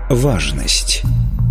Важность.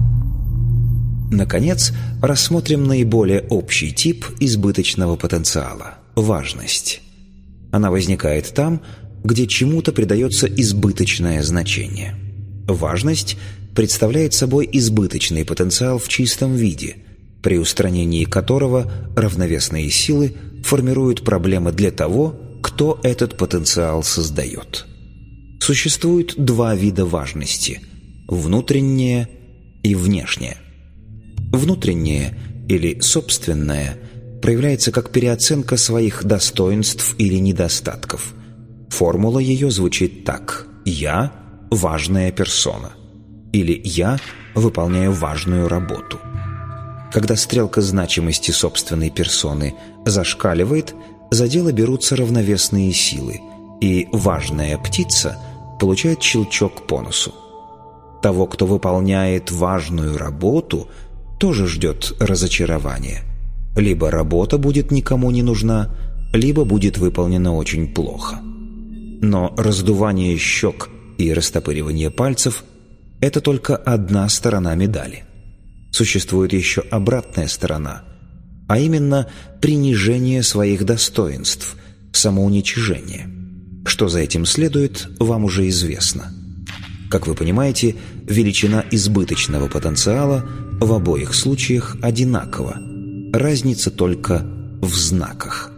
Наконец, рассмотрим наиболее общий тип избыточного потенциала – важность. Она возникает там, где чему-то придается избыточное значение. Важность представляет собой избыточный потенциал в чистом виде, при устранении которого равновесные силы формируют проблемы для того, кто этот потенциал создает. Существует два вида важности – внутреннее и внешнее. Внутреннее или собственное проявляется как переоценка своих достоинств или недостатков. Формула ее звучит так: «Я – важная персона» или «Я выполняю важную работу». Когда стрелка значимости собственной персоны зашкаливает, за дело берутся равновесные силы, и важная птица получает щелчок по носу. Того, кто выполняет важную работу, тоже ждет разочарование. Либо работа будет никому не нужна, либо будет выполнена очень плохо. Но раздувание щек и растопыривание пальцев – это только одна сторона медали. Существует еще обратная сторона, а именно принижение своих достоинств, самоуничижение. Что за этим следует, вам уже известно. Как вы понимаете, величина избыточного потенциала в обоих случаях одинакова. Разница только в знаках.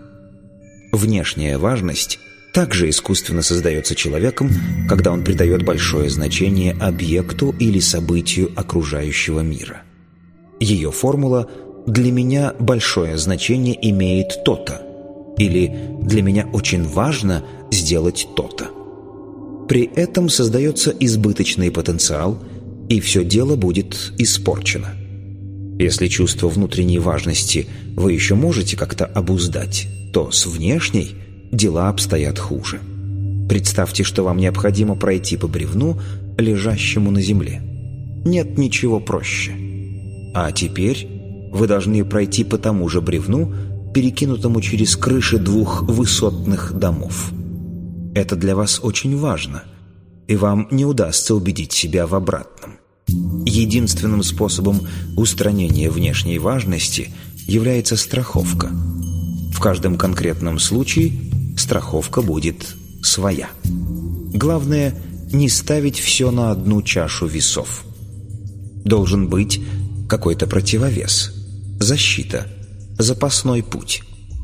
Внешняя важность также искусственно создается человеком, когда он придает большое значение объекту или событию окружающего мира. Ее формула «для меня большое значение имеет то-то» или «для меня очень важно сделать то-то». При этом создается избыточный потенциал, и все дело будет испорчено. Если чувство внутренней важности вы еще можете как-то обуздать, то с внешней дела обстоят хуже. Представьте, что вам необходимо пройти по бревну, лежащему на земле. Нет ничего проще. А теперь вы должны пройти по тому же бревну, перекинутому через крыши двух высотных домов. Это для вас очень важно, и вам не удастся убедить себя в обратном. Единственным способом устранения внешней важности является страховка. В каждом конкретном случае страховка будет своя. Главное – не ставить все на одну чашу весов. Должен быть какой-то противовес, защита, запасной путь.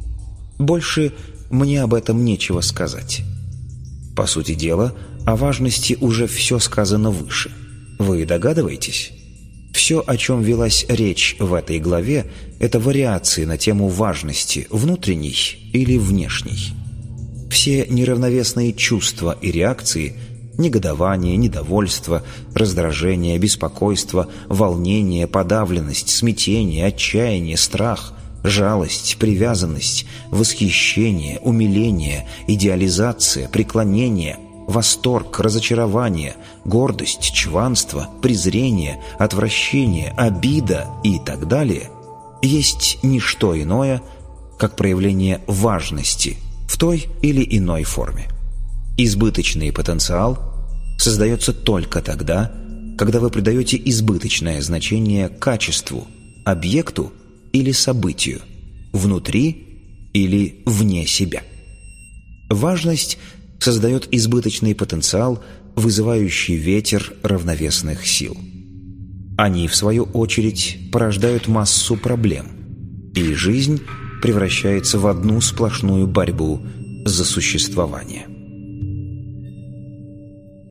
Больше мне об этом нечего сказать. По сути дела, о важности уже все сказано выше. Вы догадываетесь? Все, о чем велась речь в этой главе, это вариации на тему важности, внутренней или внешней. Все неравновесные чувства и реакции – негодование, недовольство, раздражение, беспокойство, волнение, подавленность, смятение, отчаяние, страх, жалость, привязанность, восхищение, умиление, идеализация, преклонение, восторг, разочарование, гордость, чванство, презрение, отвращение, обида и так далее есть не что иное, как проявление важности в той или иной форме. Избыточный потенциал создается только тогда, когда вы придаете избыточное значение качеству, объекту или событию, внутри или вне себя. Важность создает избыточный потенциал, вызывающий ветер равновесных сил. Они, в свою очередь, порождают массу проблем, и жизнь превращается в одну сплошную борьбу за существование.